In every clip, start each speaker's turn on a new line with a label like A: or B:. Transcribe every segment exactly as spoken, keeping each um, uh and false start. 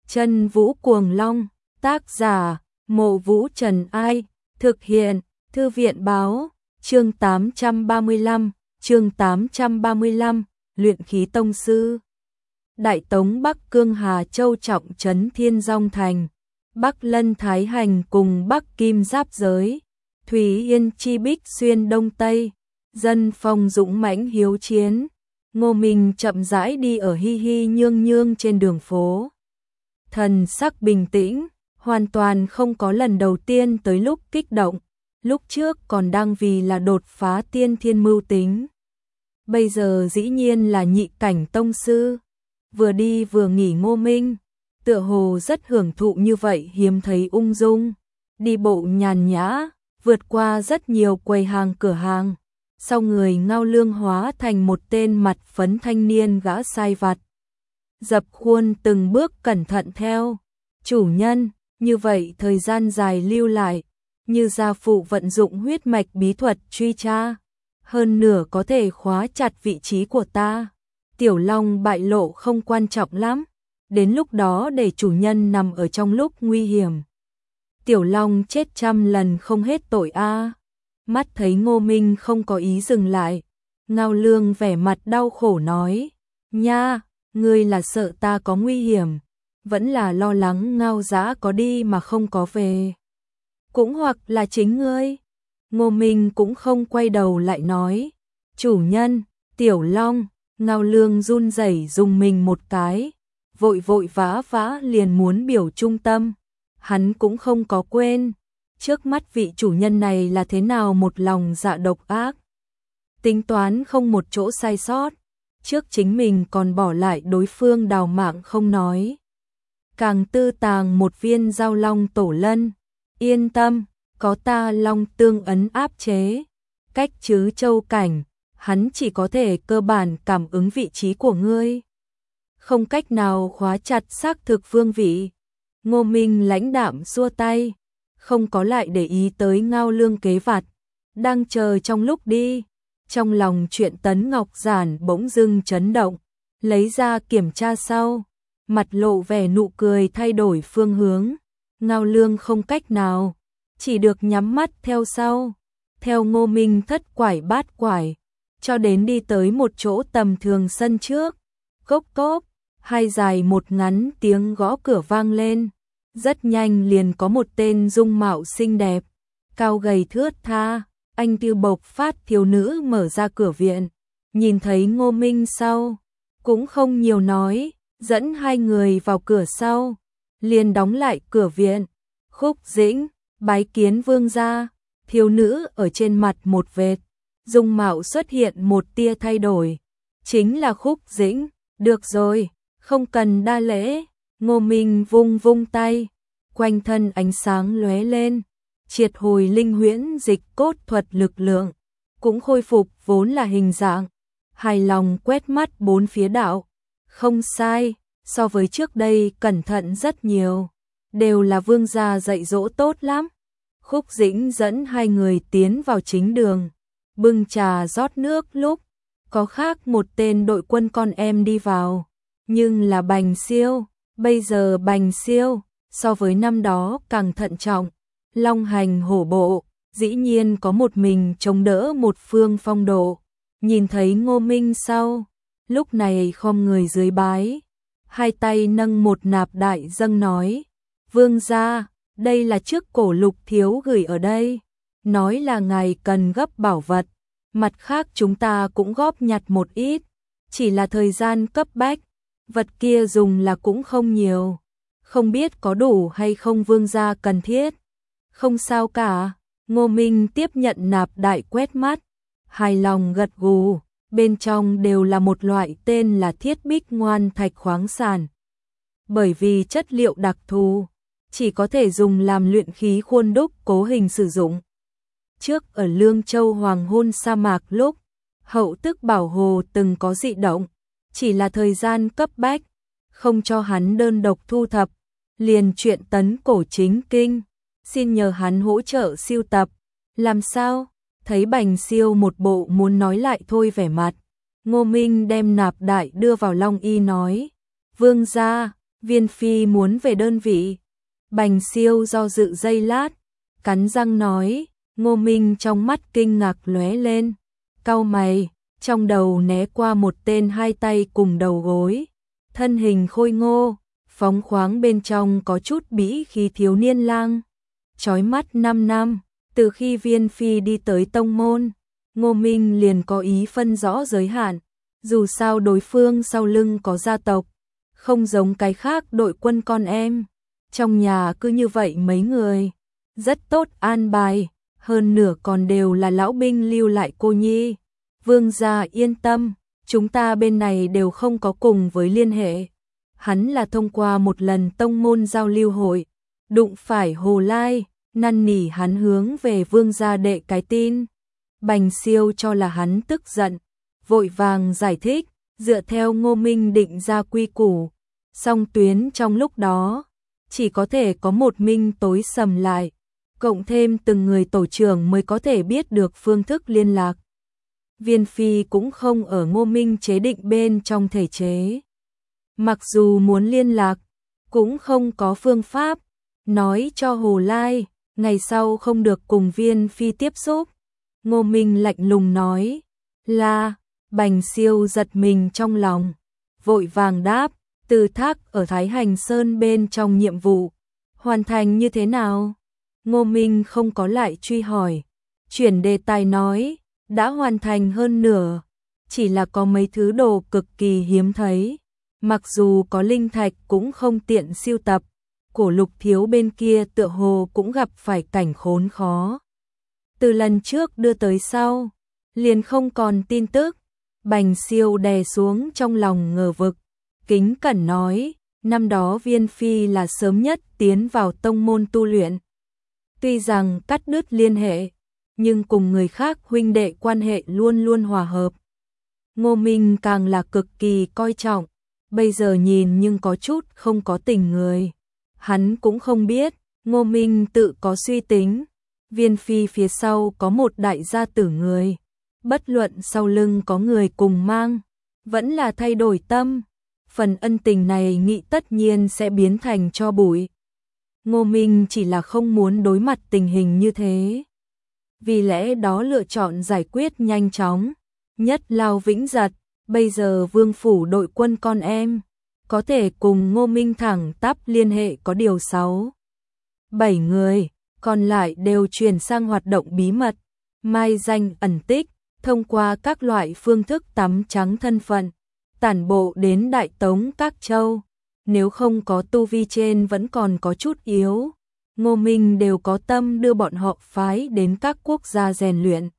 A: Chân Vũ Cuồng Long, tác giả, Mộ Vũ Trần Ai, thực hiện, Thư viện Báo, chương tám trăm ba mươi lăm, chương tám trăm ba mươi lăm, luyện khí tông sư. Đại Tống Bắc Cương Hà Châu trọng trấn Thiên Dong Thành, Bắc Lân Thái Hành cùng Bắc Kim giáp giới, Thúy Yên Chi Bích xuyên Đông Tây, dân phong dũng mãnh hiếu chiến. Ngô Minh chậm rãi đi ở hi hi nhương nhương trên đường phố. Thần sắc bình tĩnh, hoàn toàn không có lần đầu tiên tới lúc kích động, lúc trước còn đang vì là đột phá tiên thiên mưu tính. Bây giờ dĩ nhiên là nhị cảnh tông sư, vừa đi vừa nghỉ Ngô Minh, tựa hồ rất hưởng thụ như vậy hiếm thấy ung dung, đi bộ nhàn nhã, vượt qua rất nhiều quầy hàng cửa hàng. Sau người Ngao Lương hóa thành một tên mặt phấn thanh niên gã sai vặt. Dập khuôn từng bước cẩn thận theo. Chủ nhân, như vậy thời gian dài lưu lại, như gia phụ vận dụng huyết mạch bí thuật truy tra. Hơn nửa có thể khóa chặt vị trí của ta. Tiểu Long bại lộ không quan trọng lắm. Đến lúc đó để chủ nhân nằm ở trong lúc nguy hiểm. Tiểu Long chết trăm lần không hết tội a. Mắt thấy Ngô Minh không có ý dừng lại, Ngao Lương vẻ mặt đau khổ nói, nha, ngươi là sợ ta có nguy hiểm, vẫn là lo lắng Ngao Dã có đi mà không có về. Cũng hoặc là chính ngươi. Ngô Minh cũng không quay đầu lại nói, chủ nhân, Tiểu Long. Ngao Lương run rẩy dùng mình một cái, vội vội vã vã liền muốn biểu trung tâm, hắn cũng không có quên. Trước mắt vị chủ nhân này là thế nào một lòng dạ độc ác. Tính toán không một chỗ sai sót, trước chính mình còn bỏ lại đối phương đào mạng không nói. Càng tư tàng một viên giao long tổ lân, yên tâm, có ta long tương ấn áp chế. Cách chứ châu cảnh, hắn chỉ có thể cơ bản cảm ứng vị trí của ngươi. Không cách nào khóa chặt xác thực phương vị. Ngô Minh lãnh đạm xua tay. Không có lại để ý tới Ngao Lương kế vặt, đang chờ trong lúc đi. Trong lòng chuyện Tấn Ngọc Giản bỗng dưng chấn động, lấy ra kiểm tra sau, mặt lộ vẻ nụ cười thay đổi phương hướng. Ngao Lương không cách nào, chỉ được nhắm mắt theo sau, theo Ngô Minh thất quải bát quải, cho đến đi tới một chỗ tầm thường sân trước. Cốc cốc, hai dài một ngắn tiếng gõ cửa vang lên. Rất nhanh liền có một tên dung mạo xinh đẹp, cao gầy thướt tha, anh tư bộc phát thiếu nữ mở ra cửa viện, nhìn thấy Ngô Minh sau, cũng không nhiều nói, dẫn hai người vào cửa sau, liền đóng lại cửa viện. Khúc Dĩnh, bái kiến vương gia. Thiếu nữ ở trên mặt một vệt, dung mạo xuất hiện một tia thay đổi, chính là Khúc Dĩnh. Được rồi, không cần đa lễ. Ngô Minh vung vung tay, quanh thân ánh sáng lóe lên, triệt hồi linh huyễn dịch cốt thuật lực lượng, cũng khôi phục vốn là hình dạng. Hài lòng quét mắt bốn phía đạo, không sai, so với trước đây cẩn thận rất nhiều, đều là vương gia dạy dỗ tốt lắm. Khúc Dĩnh dẫn hai người tiến vào chính đường, bưng trà rót nước lúc, có khác một tên đội quân con em đi vào, nhưng là Bành Siêu. Bây giờ Bành Siêu, so với năm đó càng thận trọng, long hành hổ bộ, dĩ nhiên có một mình chống đỡ một phương phong độ. Nhìn thấy Ngô Minh sau, lúc này khom người dưới bái, hai tay nâng một nạp đại dâng nói, vương gia, đây là trước cổ Lục thiếu gửi ở đây, nói là ngài cần gấp bảo vật, mặt khác chúng ta cũng góp nhặt một ít, chỉ là thời gian cấp bách. Vật kia dùng là cũng không nhiều, không biết có đủ hay không vương gia cần thiết. Không sao cả. Ngô Minh tiếp nhận nạp đại quét mắt, hài lòng gật gù, bên trong đều là một loại tên là thiết bích ngoan thạch khoáng sản. Bởi vì chất liệu đặc thù, chỉ có thể dùng làm luyện khí khuôn đúc cố hình sử dụng. Trước ở Lương Châu Hoàng hôn sa mạc lúc, Hậu Tức Bảo Hồ từng có dị động. Chỉ là thời gian cấp bách, không cho hắn đơn độc thu thập, liền chuyện Tấn Cổ Chính Kinh, xin nhờ hắn hỗ trợ siêu tập. Làm sao? Thấy Bành Siêu một bộ muốn nói lại thôi vẻ mặt, Ngô Minh đem nạp đại đưa vào Long Y nói, vương gia, Viên Phi muốn về đơn vị. Bành Siêu do dự giây lát, cắn răng nói. Ngô Minh trong mắt kinh ngạc lóe lên, cau mày, trong đầu né qua một tên hai tay cùng đầu gối, thân hình khôi ngô, phóng khoáng bên trong có chút bĩ khí thiếu niên lang. Chói mắt năm năm, từ khi Viên Phi đi tới tông môn, Ngô Minh liền có ý phân rõ giới hạn, dù sao đối phương sau lưng có gia tộc, không giống cái khác đội quân con em. Trong nhà cứ như vậy mấy người, rất tốt an bài, hơn nửa còn đều là lão binh lưu lại cô nhi. Vương gia yên tâm, chúng ta bên này đều không có cùng với liên hệ. Hắn là thông qua một lần tông môn giao lưu hội, đụng phải Hồ Lai, năn nỉ hắn hướng về vương gia đệ cái tin. Bành Siêu cho là hắn tức giận, vội vàng giải thích, dựa theo Ngô Minh định ra quy củ, song tuyến trong lúc đó, chỉ có thể có một minh tối sầm lại, cộng thêm từng người tổ trưởng mới có thể biết được phương thức liên lạc. Viên Phi cũng không ở Ngô Minh chế định bên trong thể chế. Mặc dù muốn liên lạc, cũng không có phương pháp, nói cho Hồ Lai, ngày sau không được cùng Viên Phi tiếp xúc. Ngô Minh lạnh lùng nói, là, Bành Siêu giật mình trong lòng, vội vàng đáp, Từ Thác ở Thái Hành Sơn bên trong nhiệm vụ, hoàn thành như thế nào? Ngô Minh không có lại truy hỏi, chuyển đề tài nói, đã hoàn thành hơn nửa, chỉ là có mấy thứ đồ cực kỳ hiếm thấy, mặc dù có linh thạch cũng không tiện siêu tập. Cổ Lục thiếu bên kia tựa hồ cũng gặp phải cảnh khốn khó. Từ lần trước đưa tới sau, liền không còn tin tức. Bành Siêu đè xuống trong lòng ngờ vực, kính cẩn nói, năm đó Viên Phi là sớm nhất tiến vào tông môn tu luyện. Tuy rằng cắt đứt liên hệ, nhưng cùng người khác huynh đệ quan hệ luôn luôn hòa hợp. Ngô Minh càng là cực kỳ coi trọng, bây giờ nhìn nhưng có chút không có tình người. Hắn cũng không biết, Ngô Minh tự có suy tính, Viên Phi phía sau có một đại gia tử người, bất luận sau lưng có người cùng mang, vẫn là thay đổi tâm, phần ân tình này nghĩ tất nhiên sẽ biến thành tro bụi. Ngô Minh chỉ là không muốn đối mặt tình hình như thế, vì lẽ đó lựa chọn giải quyết nhanh chóng, nhất lao vĩnh giật, bây giờ vương phủ đội quân con em, có thể cùng Ngô Minh thẳng tắp liên hệ có điều sáu, bảy người, còn lại đều chuyển sang hoạt động bí mật, mai danh ẩn tích, thông qua các loại phương thức tắm trắng thân phận, tản bộ đến Đại Tống các châu, nếu không có tu vi trên vẫn còn có chút yếu, Ngô Minh đều có tâm đưa bọn họ phái đến các quốc gia rèn luyện,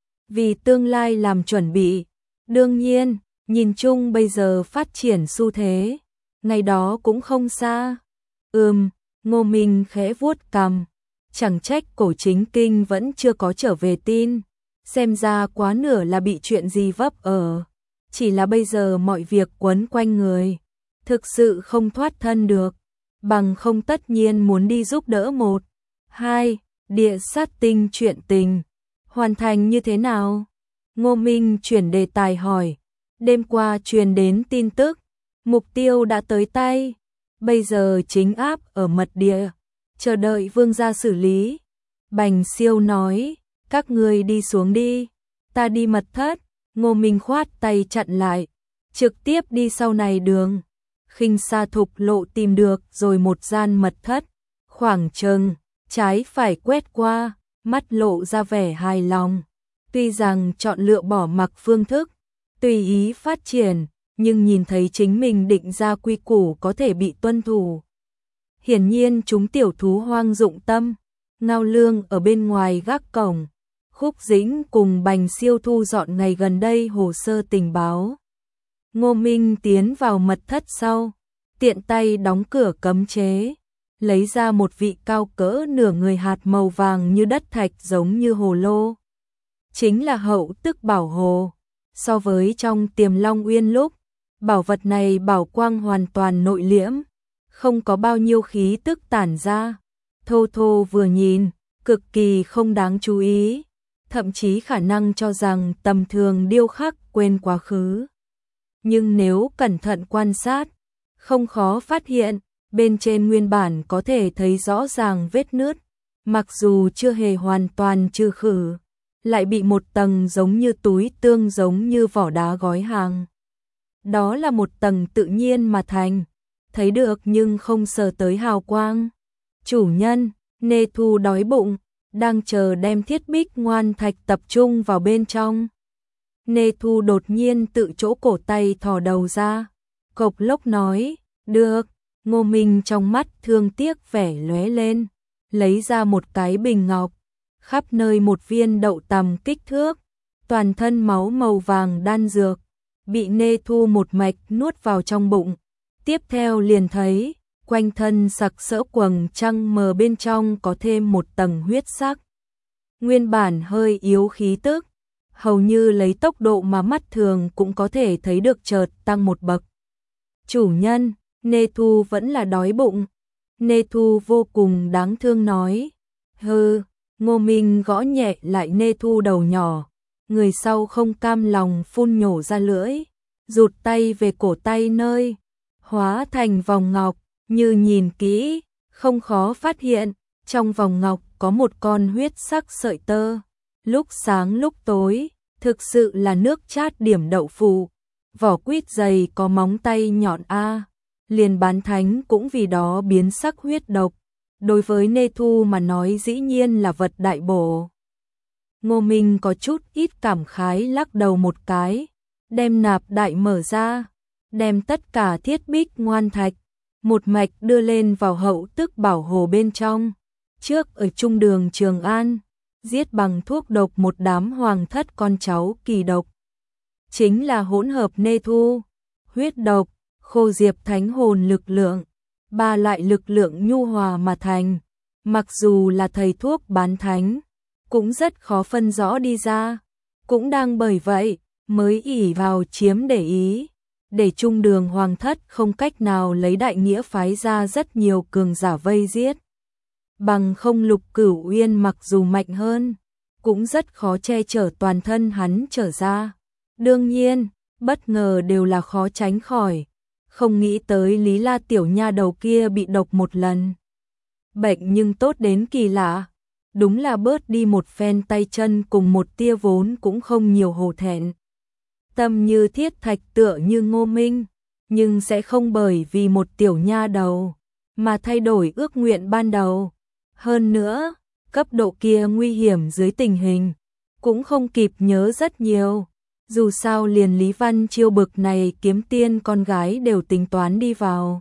A: vì tương lai làm chuẩn bị. Đương nhiên, nhìn chung bây giờ phát triển xu thế, ngày đó cũng không xa. Ừm, Ngô Minh khẽ vuốt cằm, chẳng trách Cổ Chính Kinh vẫn chưa có trở về tin, xem ra quá nửa là bị chuyện gì vấp ở, chỉ là bây giờ mọi việc quấn quanh người, thực sự không thoát thân được, bằng không tất nhiên muốn đi giúp đỡ một, hai, địa sát tinh chuyện tình, hoàn thành như thế nào? Ngô Minh chuyển đề tài hỏi, đêm qua truyền đến tin tức, mục tiêu đã tới tay, bây giờ chính áp ở mật địa, chờ đợi vương gia xử lý. Bành Siêu nói, các ngươi đi xuống đi, ta đi mật thất. Ngô Minh khoát tay chặn lại, trực tiếp đi sau này đường. Khinh Sa Thục lộ tìm được rồi một gian mật thất, khoảng chừng trái phải quét qua, mắt lộ ra vẻ hài lòng. Tuy rằng chọn lựa bỏ mặc phương thức, tùy ý phát triển, nhưng nhìn thấy chính mình định ra quy củ có thể bị tuân thủ. Hiển nhiên chúng tiểu thú hoang dụng tâm, Ngao Lương ở bên ngoài gác cổng, Khúc Dĩnh cùng Bành Siêu thu dọn ngày gần đây hồ sơ tình báo. Ngô Minh tiến vào mật thất sau, tiện tay đóng cửa cấm chế, lấy ra một vị cao cỡ nửa người hạt màu vàng như đất thạch giống như hồ lô. Chính là hậu tức bảo hồ, so với trong Tiềm Long Uyên lúc, bảo vật này bảo quang hoàn toàn nội liễm, không có bao nhiêu khí tức tản ra. Thô Thô vừa nhìn, cực kỳ không đáng chú ý, thậm chí khả năng cho rằng tầm thường điêu khắc quên quá khứ. Nhưng nếu cẩn thận quan sát, Không khó phát hiện, bên trên nguyên bản có thể thấy rõ ràng vết nứt, mặc dù chưa hề hoàn toàn trừ khử, lại bị một tầng giống như túi tương giống như vỏ đá gói hàng. Đó là một tầng tự nhiên mà thành, thấy được nhưng không sờ tới hào quang. Chủ nhân, Nê Thu đói bụng, đang chờ đem thiết bích ngoan thạch tập trung vào bên trong. Nê Thu đột nhiên tự chỗ cổ tay thò đầu ra, cộc lốc nói, được. Ngô Minh trong mắt thương tiếc vẻ lóe lên, lấy ra một cái bình ngọc, khắp nơi một viên đậu tằm kích thước, toàn thân máu màu vàng đan dược, bị Nê Thu một mạch nuốt vào trong bụng. Tiếp theo liền thấy, quanh thân sặc sỡ quầng trăng mờ bên trong có thêm một tầng huyết sắc. Nguyên bản hơi yếu khí tức, hầu như lấy tốc độ mà mắt thường cũng có thể thấy được chợt tăng một bậc. Chủ nhân, Nê Thu vẫn là đói bụng. Nê Thu vô cùng đáng thương nói. Hừ, Ngô Minh gõ nhẹ lại Nê Thu đầu nhỏ. Người sau không cam lòng phun nhổ ra lưỡi, rụt tay về cổ tay nơi, hóa thành vòng ngọc, như nhìn kỹ, không khó phát hiện, trong vòng ngọc có một con huyết sắc sợi tơ, lúc sáng lúc tối, thực sự là nước chát điểm đậu phụ, vỏ quýt dày có móng tay nhọn a, liền bán thánh cũng vì đó biến sắc huyết độc, đối với Nê Thu mà nói dĩ nhiên là vật đại bổ. Ngô Minh có chút ít cảm khái lắc đầu một cái, đem nạp đại mở ra, đem tất cả thiết bích ngoan thạch, một mạch đưa lên vào hậu tức bảo hồ bên trong. Trước ở trung đường Trường An, giết bằng thuốc độc một đám hoàng thất con cháu kỳ độc. Chính là hỗn hợp Nê Thu, huyết độc, khô diệp thánh hồn lực lượng, ba loại lực lượng nhu hòa mà thành. Mặc dù là thầy thuốc bán thánh, cũng rất khó phân rõ đi ra. Cũng đang bởi vậy, mới ỷ vào chiếm để ý, để trung đường hoàng thất không cách nào lấy đại nghĩa phái ra rất nhiều cường giả vây giết. Bằng không Lục Cửu Uyên mặc dù mạnh hơn, cũng rất khó che chở toàn thân hắn trở ra. Đương nhiên, bất ngờ đều là khó tránh khỏi, không nghĩ tới Lý La tiểu nha đầu kia bị độc một lần. Bệnh nhưng tốt đến kỳ lạ, đúng là bớt đi một phen tay chân cùng một tia vốn cũng không nhiều hổ thẹn. Tâm như thiết thạch tựa như Ngô Minh, nhưng sẽ không bởi vì một tiểu nha đầu mà thay đổi ước nguyện ban đầu. Hơn nữa, cấp độ kia nguy hiểm dưới tình hình, cũng không kịp nhớ rất nhiều. Dù sao liền Lý Văn Chiêu bực này kiếm tiên con gái đều tính toán đi vào.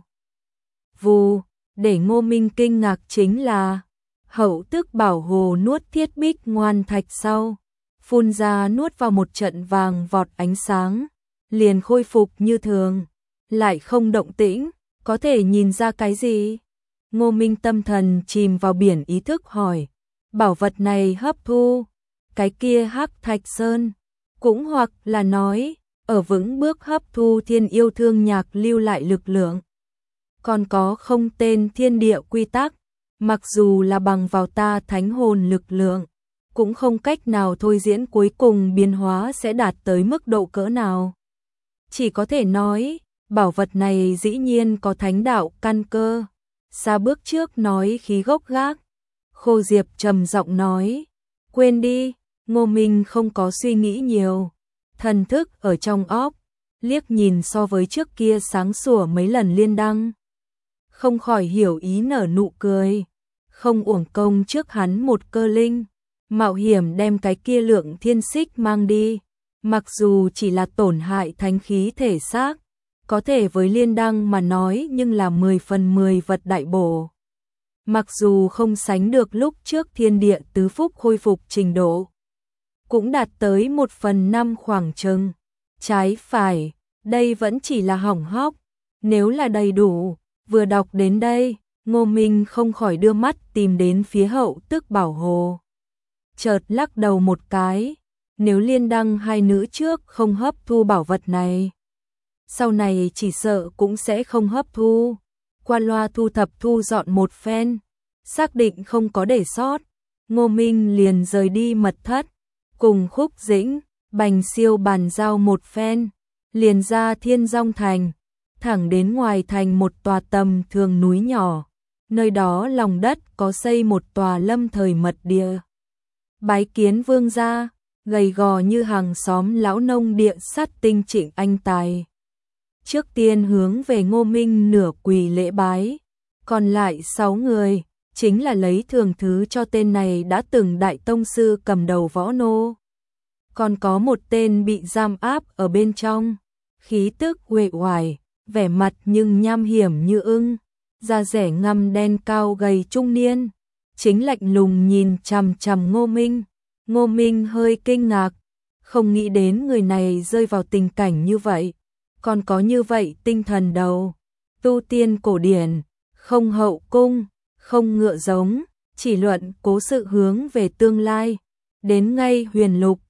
A: Vù, để Ngô Minh kinh ngạc chính là, hậu tức bảo hồ nuốt thiết bích ngoan thạch sau, phun ra nuốt vào một trận vàng vọt ánh sáng, liền khôi phục như thường, lại không động tĩnh, có thể nhìn ra cái gì? Ngô Minh tâm thần chìm vào biển ý thức hỏi, bảo vật này hấp thu, cái kia hắc thạch sơn, cũng hoặc là nói, ở vững bước hấp thu thiên yêu thương nhạc lưu lại lực lượng. Còn có không tên thiên địa quy tắc, mặc dù là bằng vào ta thánh hồn lực lượng, cũng không cách nào thôi diễn cuối cùng biến hóa sẽ đạt tới mức độ cỡ nào. Chỉ có thể nói, bảo vật này dĩ nhiên có thánh đạo căn cơ. Xa bước trước nói khí gốc gác. Khô Diệp trầm giọng nói, quên đi. Ngô Minh không có suy nghĩ nhiều, thần thức ở trong óc, liếc nhìn so với trước kia sáng sủa mấy lần Liên Đăng. Không khỏi hiểu ý nở nụ cười, không uổng công trước hắn một cơ linh, mạo hiểm đem cái kia lượng thiên xích mang đi, mặc dù chỉ là tổn hại thánh khí thể xác, có thể với Liên Đăng mà nói nhưng là mười phần mười vật đại bổ. Mặc dù không sánh được lúc trước thiên địa tứ phúc khôi phục trình độ, cũng đạt tới một phần năm khoảng chừng. Trái phải, đây vẫn chỉ là hỏng hóc, nếu là đầy đủ. Vừa đọc đến đây, Ngô Minh không khỏi đưa mắt tìm đến phía hậu tức bảo hồ. Chợt lắc đầu một cái, nếu Liên Đăng hai nữ trước không hấp thu bảo vật này, sau này chỉ sợ cũng sẽ không hấp thu. Qua loa thu thập thu dọn một phen, xác định không có để sót, Ngô Minh liền rời đi mật thất, cùng Khúc Dĩnh, Bành Siêu bàn giao một phen, liền ra Thiên Dong Thành. thẳng đến ngoài thành một tòa tầm thường núi nhỏ. Nơi đó lòng đất có xây một tòa lâm thời mật địa. Bái kiến vương gia, gầy gò như hàng xóm lão nông địa sắt tinh Trịnh Anh Tài. Trước tiên hướng về Ngô Minh nửa quỳ lễ bái, còn lại sáu người, chính là lấy thường thứ cho tên này đã từng đại tông sư cầm đầu võ nô. Còn có một tên bị giam áp ở bên trong, khí tức uể oải, vẻ mặt nhưng nham hiểm như ưng, da rẻ ngăm đen cao gầy trung niên, chính lạnh lùng nhìn chằm chằm Ngô Minh. Ngô Minh hơi kinh ngạc, không nghĩ đến người này rơi vào tình cảnh như vậy, còn có như vậy tinh thần đầu, tu tiên cổ điển, không hậu cung, không ngựa giống, chỉ luận cố sự hướng về tương lai, đến ngay huyền lục,